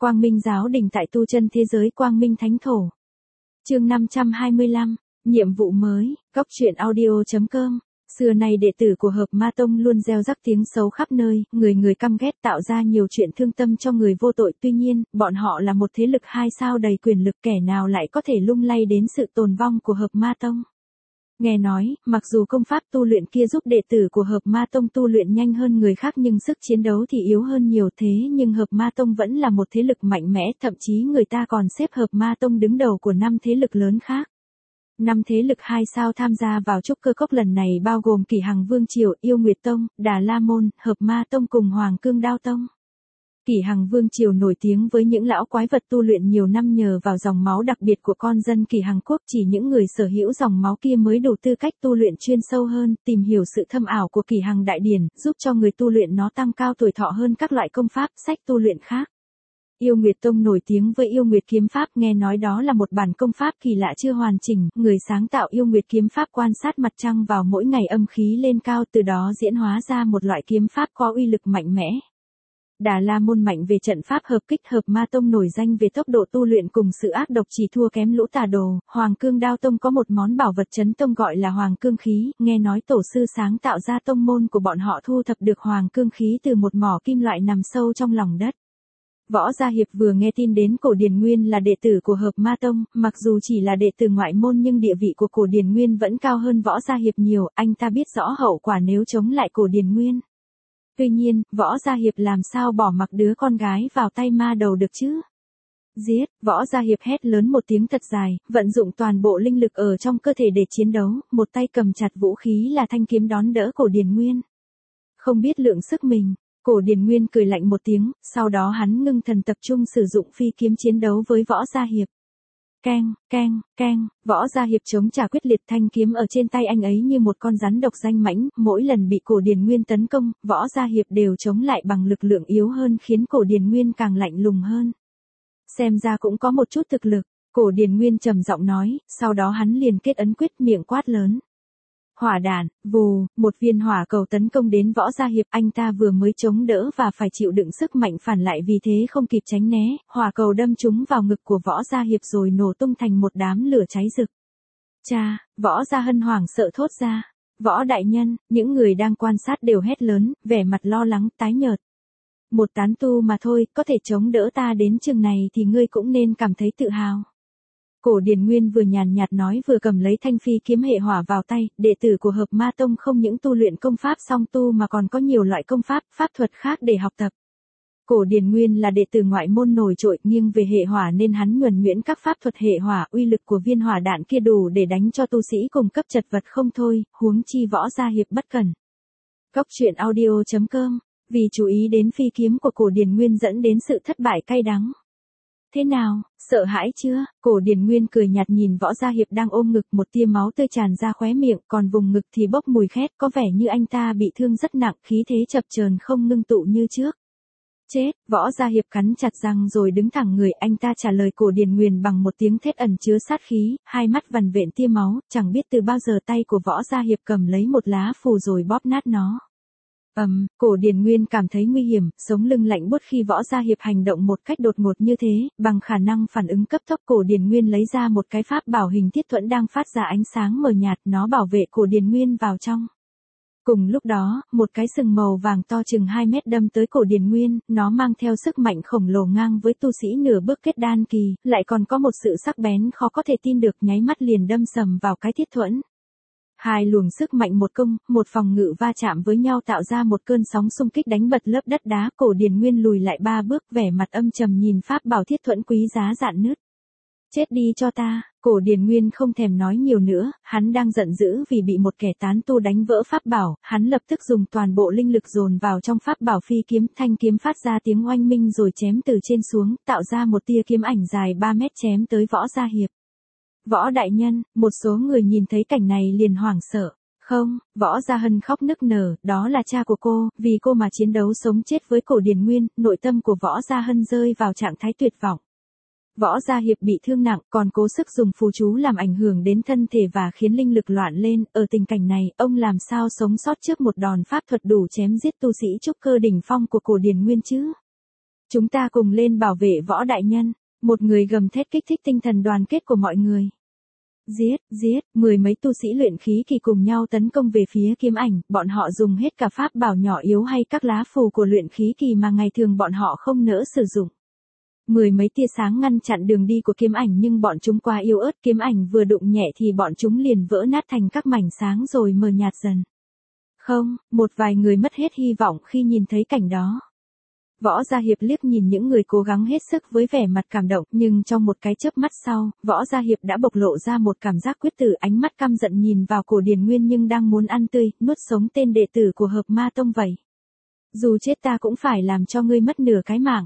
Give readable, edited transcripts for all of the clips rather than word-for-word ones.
Quang Minh giáo đình tại tu chân thế giới Quang Minh Thánh Thổ. Chương 525, nhiệm vụ mới, góc truyện audio.com. Xưa nay đệ tử của Hợp Ma Tông luôn gieo rắc tiếng xấu khắp nơi, người người căm ghét tạo ra nhiều chuyện thương tâm cho người vô tội. Tuy nhiên, bọn họ là một thế lực 2 sao đầy quyền lực, kẻ nào lại có thể lung lay đến sự tồn vong của Hợp Ma Tông. Nghe nói, mặc dù công pháp tu luyện kia giúp đệ tử của Hợp Ma Tông tu luyện nhanh hơn người khác nhưng sức chiến đấu thì yếu hơn nhiều, thế nhưng Hợp Ma Tông vẫn là một thế lực mạnh mẽ, thậm chí người ta còn xếp Hợp Ma Tông đứng đầu của 5 thế lực lớn khác. 5 thế lực 2 sao tham gia vào trúc cơ cốc lần này bao gồm Kỷ Hằng Vương Triều, Yêu Nguyệt Tông, Đà La Môn, Hợp Ma Tông cùng Hoàng Cương Đao Tông. Kỷ Hằng Vương Triều nổi tiếng với những lão quái vật tu luyện nhiều năm nhờ vào dòng máu đặc biệt của con dân Kỷ Hằng quốc, chỉ những người sở hữu dòng máu kia mới đủ tư cách tu luyện chuyên sâu hơn, tìm hiểu sự thâm ảo của Kỷ Hằng đại điển, giúp cho người tu luyện nó tăng cao tuổi thọ hơn các loại công pháp, sách tu luyện khác. Yêu Nguyệt Tông nổi tiếng với Yêu Nguyệt kiếm pháp, nghe nói đó là một bản công pháp kỳ lạ chưa hoàn chỉnh, người sáng tạo Yêu Nguyệt kiếm pháp quan sát mặt trăng vào mỗi ngày âm khí lên cao, từ đó diễn hóa ra một loại kiếm pháp có uy lực mạnh mẽ. Đà La Môn mạnh về trận pháp hợp kích, Hợp Ma Tông nổi danh về tốc độ tu luyện cùng sự ác độc chỉ thua kém Lũ Tà Đồ. Hoàng Cương Đao Tông có một món bảo vật chấn tông gọi là Hoàng Cương khí, nghe nói tổ sư sáng tạo ra tông môn của bọn họ thu thập được Hoàng Cương khí từ một mỏ kim loại nằm sâu trong lòng đất. Võ Gia Hiệp vừa nghe tin đến Cổ Điển Nguyên là đệ tử của Hợp Ma Tông, mặc dù chỉ là đệ tử ngoại môn nhưng địa vị của Cổ Điển Nguyên vẫn cao hơn Võ Gia Hiệp nhiều, anh ta biết rõ hậu quả nếu chống lại Cổ Điển Nguyên. Tuy nhiên, Võ Gia Hiệp làm sao bỏ mặc đứa con gái vào tay ma đầu được chứ? Giết! Võ Gia Hiệp hét lớn một tiếng thật dài, vận dụng toàn bộ linh lực ở trong cơ thể để chiến đấu, một tay cầm chặt vũ khí là thanh kiếm đón đỡ Cổ Điển Nguyên. Không biết lượng sức mình, Cổ Điển Nguyên cười lạnh một tiếng, sau đó hắn ngưng thần tập trung sử dụng phi kiếm chiến đấu với Võ Gia Hiệp. Keng, keng, keng, Võ Gia Hiệp chống trả quyết liệt, thanh kiếm ở trên tay anh ấy như một con rắn độc danh mãnh, mỗi lần bị Cổ Điển Nguyên tấn công, Võ Gia Hiệp đều chống lại bằng lực lượng yếu hơn khiến Cổ Điển Nguyên càng lạnh lùng hơn. Xem ra cũng có một chút thực lực, Cổ Điển Nguyên trầm giọng nói, sau đó hắn liền kết ấn quyết, miệng quát lớn. Hỏa đạn, vù, một viên hỏa cầu tấn công đến Võ Gia Hiệp, anh ta vừa mới chống đỡ và phải chịu đựng sức mạnh phản lại, vì thế không kịp tránh né, hỏa cầu đâm trúng vào ngực của Võ Gia Hiệp rồi nổ tung thành một đám lửa cháy rực. Cha, Võ Gia Hân hoảng sợ thốt ra. Võ đại nhân, những người đang quan sát đều hét lớn, vẻ mặt lo lắng, tái nhợt. Một tán tu mà thôi, có thể chống đỡ ta đến chừng này thì ngươi cũng nên cảm thấy tự hào. Cổ Điển Nguyên vừa nhàn nhạt nói vừa cầm lấy thanh phi kiếm hệ hỏa vào tay, đệ tử của Hợp Ma Tông không những tu luyện công pháp song tu mà còn có nhiều loại công pháp, pháp thuật khác để học tập. Cổ Điển Nguyên là đệ tử ngoại môn nổi trội, nghiêng về hệ hỏa nên hắn nhuần nhuyễn các pháp thuật hệ hỏa, uy lực của viên hỏa đạn kia đủ để đánh cho tu sĩ cùng cấp chật vật không thôi, huống chi Võ Gia Hiệp bất cẩn. Góc truyện audio.com, vì chú ý đến phi kiếm của Cổ Điển Nguyên dẫn đến sự thất bại cay đắng. Thế nào, sợ hãi chưa? Cổ Điển Nguyên cười nhạt nhìn Võ Gia Hiệp đang ôm ngực, một tia máu tươi tràn ra khóe miệng, còn vùng ngực thì bốc mùi khét, có vẻ như anh ta bị thương rất nặng, khí thế chập chờn không ngưng tụ như trước. Chết! Võ Gia Hiệp cắn chặt răng rồi đứng thẳng người, anh ta trả lời Cổ Điển Nguyên bằng một tiếng thét ẩn chứa sát khí, hai mắt vằn vện tia máu, chẳng biết từ bao giờ tay của Võ Gia Hiệp cầm lấy một lá phù rồi bóp nát nó. Cổ Điển Nguyên cảm thấy nguy hiểm, sống lưng lạnh buốt khi Võ Gia Hiệp hành động một cách đột ngột như thế, bằng khả năng phản ứng cấp tốc Cổ Điển Nguyên lấy ra một cái pháp bảo hình thiết thuẫn đang phát ra ánh sáng mờ nhạt, nó bảo vệ Cổ Điển Nguyên vào trong. Cùng lúc đó, một cái sừng màu vàng to chừng 2 mét đâm tới Cổ Điển Nguyên, nó mang theo sức mạnh khổng lồ ngang với tu sĩ nửa bước kết đan kỳ, lại còn có một sự sắc bén khó có thể tin được, nháy mắt liền đâm sầm vào cái thiết thuẫn. Hai luồng sức mạnh một công, một phòng ngự va chạm với nhau tạo ra một cơn sóng xung kích đánh bật lớp đất đá. Cổ Điển Nguyên lùi lại 3 bước, vẻ mặt âm trầm nhìn pháp bảo thiết thuẫn quý giá rạn nứt. Chết đi cho ta! Cổ Điển Nguyên không thèm nói nhiều nữa, hắn đang giận dữ vì bị một kẻ tán tu đánh vỡ pháp bảo, hắn lập tức dùng toàn bộ linh lực dồn vào trong pháp bảo phi kiếm, thanh kiếm phát ra tiếng oanh minh rồi chém từ trên xuống, tạo ra một tia kiếm ảnh dài 3 mét chém tới Võ Gia Hiệp. Võ đại nhân, một số người nhìn thấy cảnh này liền hoảng sợ. Không, Võ Gia Hân khóc nức nở, đó là cha của cô, vì cô mà chiến đấu sống chết với Cổ Điển Nguyên, nội tâm của Võ Gia Hân rơi vào trạng thái tuyệt vọng. Võ Gia Hiệp bị thương nặng, còn cố sức dùng phù chú làm ảnh hưởng đến thân thể và khiến linh lực loạn lên, ở tình cảnh này, ông làm sao sống sót trước một đòn pháp thuật đủ chém giết tu sĩ trúc cơ đỉnh phong của Cổ Điển Nguyên chứ? Chúng ta cùng lên bảo vệ Võ đại nhân. Một người gầm thét kích thích tinh thần đoàn kết của mọi người. Giết, giết, mười mấy tu sĩ luyện khí kỳ cùng nhau tấn công về phía kiếm ảnh, bọn họ dùng hết cả pháp bảo nhỏ yếu hay các lá phù của luyện khí kỳ mà ngày thường bọn họ không nỡ sử dụng. Mười mấy tia sáng ngăn chặn đường đi của kiếm ảnh nhưng bọn chúng quá yếu ớt, kiếm ảnh vừa đụng nhẹ thì bọn chúng liền vỡ nát thành các mảnh sáng rồi mờ nhạt dần. Không, một vài người mất hết hy vọng khi nhìn thấy cảnh đó. Võ Gia Hiệp liếc nhìn những người cố gắng hết sức với vẻ mặt cảm động, nhưng trong một cái chớp mắt sau, Võ Gia Hiệp đã bộc lộ ra một cảm giác quyết tử, ánh mắt căm giận nhìn vào Cổ Điền Nguyên nhưng đang muốn ăn tươi, nuốt sống tên đệ tử của Hợp Ma Tông vậy. Dù chết ta cũng phải làm cho ngươi mất nửa cái mạng.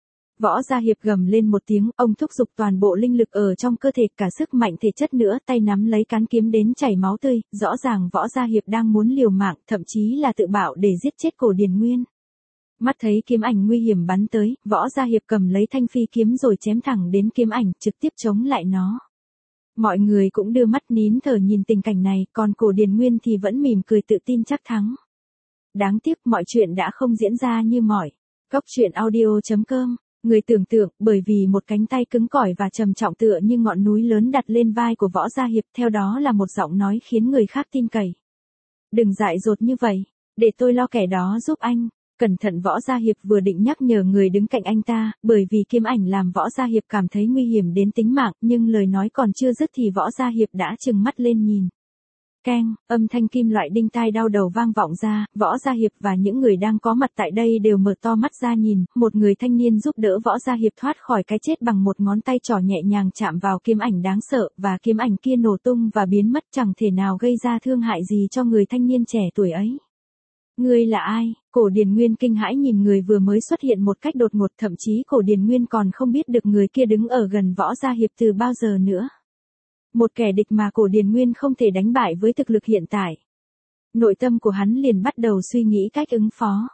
Võ Gia Hiệp gầm lên một tiếng, ông thúc giục toàn bộ linh lực ở trong cơ thể, cả sức mạnh thể chất nữa, tay nắm lấy cán kiếm đến chảy máu tươi, rõ ràng Võ Gia Hiệp đang muốn liều mạng, thậm chí là tự bạo để giết chết Cổ Điền Nguyên. Mắt thấy kiếm ảnh nguy hiểm bắn tới, Võ Gia Hiệp cầm lấy thanh phi kiếm rồi chém thẳng đến kiếm ảnh, trực tiếp chống lại nó. Mọi người cũng đưa mắt nín thở nhìn tình cảnh này, còn Cổ Điền Nguyên thì vẫn mỉm cười tự tin chắc thắng. Đáng tiếc mọi chuyện đã không diễn ra như mỏi. Cóc truyện audio.com. Người tưởng tượng, bởi vì một cánh tay cứng cỏi và trầm trọng tựa như ngọn núi lớn đặt lên vai của Võ Gia Hiệp, theo đó là một giọng nói khiến người khác tin cậy. Đừng dại dột như vậy, để tôi lo kẻ đó giúp anh. Cẩn thận. Võ Gia Hiệp vừa định nhắc nhở người đứng cạnh anh ta, bởi vì kiếm ảnh làm Võ Gia Hiệp cảm thấy nguy hiểm đến tính mạng, nhưng lời nói còn chưa dứt thì Võ Gia Hiệp đã trừng mắt lên nhìn. Keng, âm thanh kim loại đinh tai đau đầu vang vọng ra, Võ Gia Hiệp và những người đang có mặt tại đây đều mở to mắt ra nhìn, một người thanh niên giúp đỡ Võ Gia Hiệp thoát khỏi cái chết bằng một ngón tay trỏ nhẹ nhàng chạm vào kiếm ảnh đáng sợ, và kiếm ảnh kia nổ tung và biến mất, chẳng thể nào gây ra thương hại gì cho người thanh niên trẻ tuổi ấy. Ngươi là ai? Cổ Điền Nguyên kinh hãi nhìn người vừa mới xuất hiện một cách đột ngột, thậm chí Cổ Điền Nguyên còn không biết được người kia đứng ở gần Võ Gia Hiệp từ bao giờ nữa. Một kẻ địch mà Cổ Điền Nguyên không thể đánh bại với thực lực hiện tại. Nội tâm của hắn liền bắt đầu suy nghĩ cách ứng phó.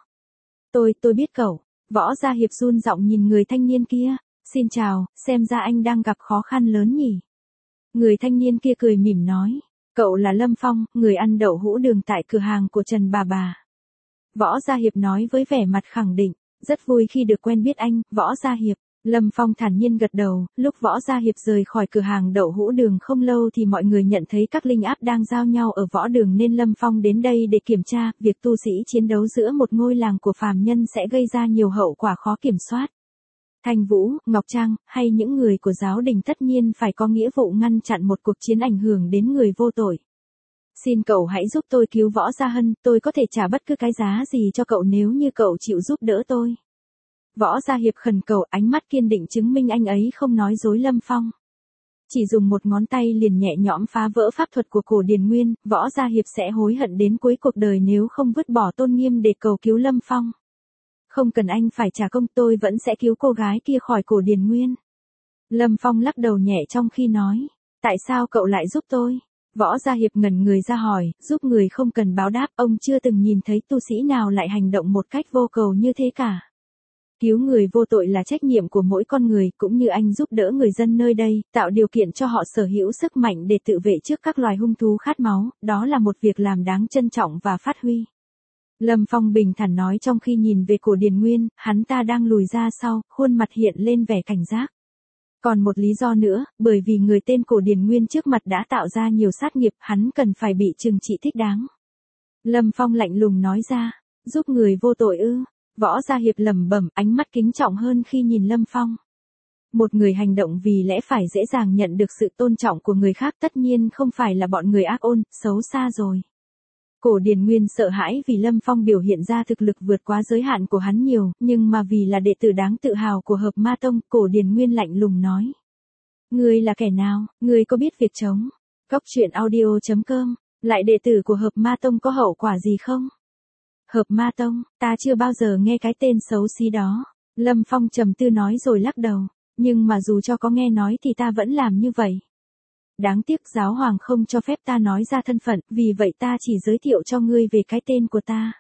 Tôi biết cậu. Võ Gia Hiệp run giọng nhìn người thanh niên kia. Xin chào, xem ra anh đang gặp khó khăn lớn nhỉ. Người thanh niên kia cười mỉm nói. Cậu là Lâm Phong, người ăn đậu hũ đường tại cửa hàng của Trần bà. Võ Gia Hiệp nói với vẻ mặt khẳng định. Rất vui khi được quen biết anh, Võ Gia Hiệp. Lâm Phong thản nhiên gật đầu, lúc Võ Gia Hiệp rời khỏi cửa hàng đậu hũ đường không lâu thì mọi người nhận thấy các linh áp đang giao nhau ở võ đường nên Lâm Phong đến đây để kiểm tra, việc tu sĩ chiến đấu giữa một ngôi làng của phàm nhân sẽ gây ra nhiều hậu quả khó kiểm soát. Thanh Vũ, Ngọc Trang, hay những người của giáo đình tất nhiên phải có nghĩa vụ ngăn chặn một cuộc chiến ảnh hưởng đến người vô tội. Xin cậu hãy giúp tôi cứu Võ Gia Hân, tôi có thể trả bất cứ cái giá gì cho cậu nếu như cậu chịu giúp đỡ tôi. Võ Gia Hiệp khẩn cầu, ánh mắt kiên định chứng minh anh ấy không nói dối Lâm Phong. Chỉ dùng một ngón tay liền nhẹ nhõm phá vỡ pháp thuật của Cổ Điền Nguyên, Võ Gia Hiệp sẽ hối hận đến cuối cuộc đời nếu không vứt bỏ tôn nghiêm để cầu cứu Lâm Phong. Không cần anh phải trả công, tôi vẫn sẽ cứu cô gái kia khỏi Cổ Điền Nguyên. Lâm Phong lắc đầu nhẹ trong khi nói, tại sao cậu lại giúp tôi? Võ Gia Hiệp ngẩn người ra hỏi, giúp người không cần báo đáp, ông chưa từng nhìn thấy tu sĩ nào lại hành động một cách vô cầu như thế cả. Cứu người vô tội là trách nhiệm của mỗi con người, cũng như anh giúp đỡ người dân nơi đây, tạo điều kiện cho họ sở hữu sức mạnh để tự vệ trước các loài hung thú khát máu, đó là một việc làm đáng trân trọng và phát huy. Lâm Phong bình thản nói trong khi nhìn về Cổ Điền Nguyên, hắn ta đang lùi ra sau, khuôn mặt hiện lên vẻ cảnh giác. Còn một lý do nữa, bởi vì người tên Cổ Điền Nguyên trước mặt đã tạo ra nhiều sát nghiệp, hắn cần phải bị trừng trị thích đáng. Lâm Phong lạnh lùng nói ra, giúp người vô tội ư? Võ Gia Hiệp lẩm bẩm, ánh mắt kính trọng hơn khi nhìn Lâm Phong. Một người hành động vì lẽ phải dễ dàng nhận được sự tôn trọng của người khác tất nhiên không phải là bọn người ác ôn, xấu xa rồi. Cổ Điền Nguyên sợ hãi vì Lâm Phong biểu hiện ra thực lực vượt quá giới hạn của hắn nhiều, nhưng mà vì là đệ tử đáng tự hào của Hợp Ma Tông, Cổ Điền Nguyên lạnh lùng nói. Ngươi là kẻ nào, ngươi có biết việc chống? Cóc truyện audio.com, lại đệ tử của Hợp Ma Tông có hậu quả gì không? Hợp Ma Tông, ta chưa bao giờ nghe cái tên xấu xí đó. Lâm Phong trầm tư nói rồi lắc đầu, nhưng mà dù cho có nghe nói thì ta vẫn làm như vậy. Đáng tiếc giáo hoàng không cho phép ta nói ra thân phận, vì vậy ta chỉ giới thiệu cho ngươi về cái tên của ta.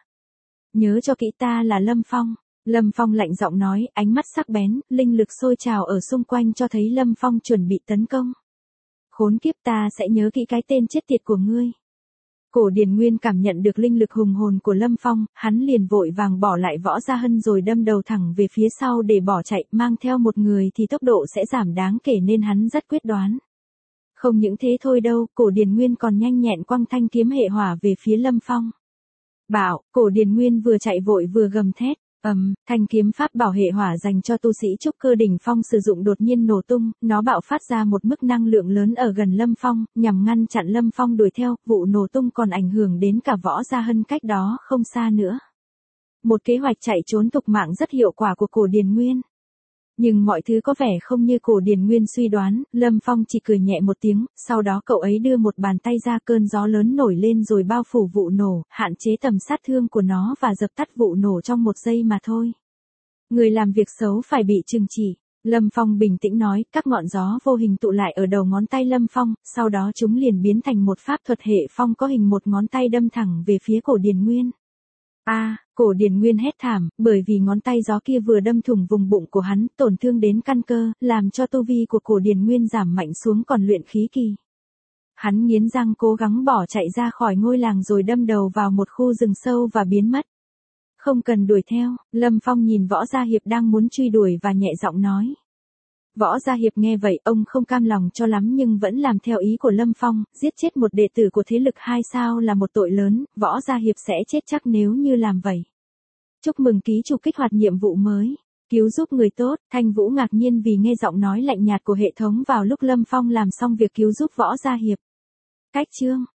Nhớ cho kỹ, ta là Lâm Phong. Lâm Phong lạnh giọng nói, ánh mắt sắc bén, linh lực sôi trào ở xung quanh cho thấy Lâm Phong chuẩn bị tấn công. Khốn kiếp, ta sẽ nhớ kỹ cái tên chết tiệt của ngươi. Cổ Điền Nguyên cảm nhận được linh lực hùng hồn của Lâm Phong, hắn liền vội vàng bỏ lại Võ Gia Hân rồi đâm đầu thẳng về phía sau để bỏ chạy, mang theo một người thì tốc độ sẽ giảm đáng kể nên hắn rất quyết đoán. Không những thế thôi đâu, Cổ Điền Nguyên còn nhanh nhẹn quăng thanh kiếm hệ hỏa về phía Lâm Phong. Bảo, Cổ Điền Nguyên vừa chạy vội vừa gầm thét. Thanh kiếm pháp bảo hệ hỏa dành cho tu sĩ trúc cơ đỉnh phong sử dụng đột nhiên nổ tung, nó bạo phát ra một mức năng lượng lớn ở gần Lâm Phong, nhằm ngăn chặn Lâm Phong đuổi theo, vụ nổ tung còn ảnh hưởng đến cả Võ Gia Hân cách đó không xa nữa. Một kế hoạch chạy trốn tục mạng rất hiệu quả của Cổ Điền Nguyên. Nhưng mọi thứ có vẻ không như Cổ Điền Nguyên suy đoán, Lâm Phong chỉ cười nhẹ một tiếng, sau đó cậu ấy đưa một bàn tay ra, cơn gió lớn nổi lên rồi bao phủ vụ nổ, hạn chế tầm sát thương của nó và dập tắt vụ nổ trong một giây mà thôi. Người làm việc xấu phải bị trừng trị. Lâm Phong bình tĩnh nói, các ngọn gió vô hình tụ lại ở đầu ngón tay Lâm Phong, sau đó chúng liền biến thành một pháp thuật hệ phong có hình một ngón tay đâm thẳng về phía Cổ Điền Nguyên. Cổ Điền Nguyên hét thảm, bởi vì ngón tay gió kia vừa đâm thủng vùng bụng của hắn, tổn thương đến căn cơ, làm cho tu vi của Cổ Điền Nguyên giảm mạnh xuống còn luyện khí kỳ. Hắn nghiến răng cố gắng bỏ chạy ra khỏi ngôi làng rồi đâm đầu vào một khu rừng sâu và biến mất. Không cần đuổi theo, Lâm Phong nhìn Võ Gia Hiệp đang muốn truy đuổi và nhẹ giọng nói. Võ Gia Hiệp nghe vậy, ông không cam lòng cho lắm nhưng vẫn làm theo ý của Lâm Phong, giết chết một đệ tử của thế lực 2 sao là một tội lớn, Võ Gia Hiệp sẽ chết chắc nếu như làm vậy. Chúc mừng ký chủ kích hoạt nhiệm vụ mới, cứu giúp người tốt. Thanh Vũ ngạc nhiên vì nghe giọng nói lạnh nhạt của hệ thống vào lúc Lâm Phong làm xong việc cứu giúp Võ Gia Hiệp. Cách chương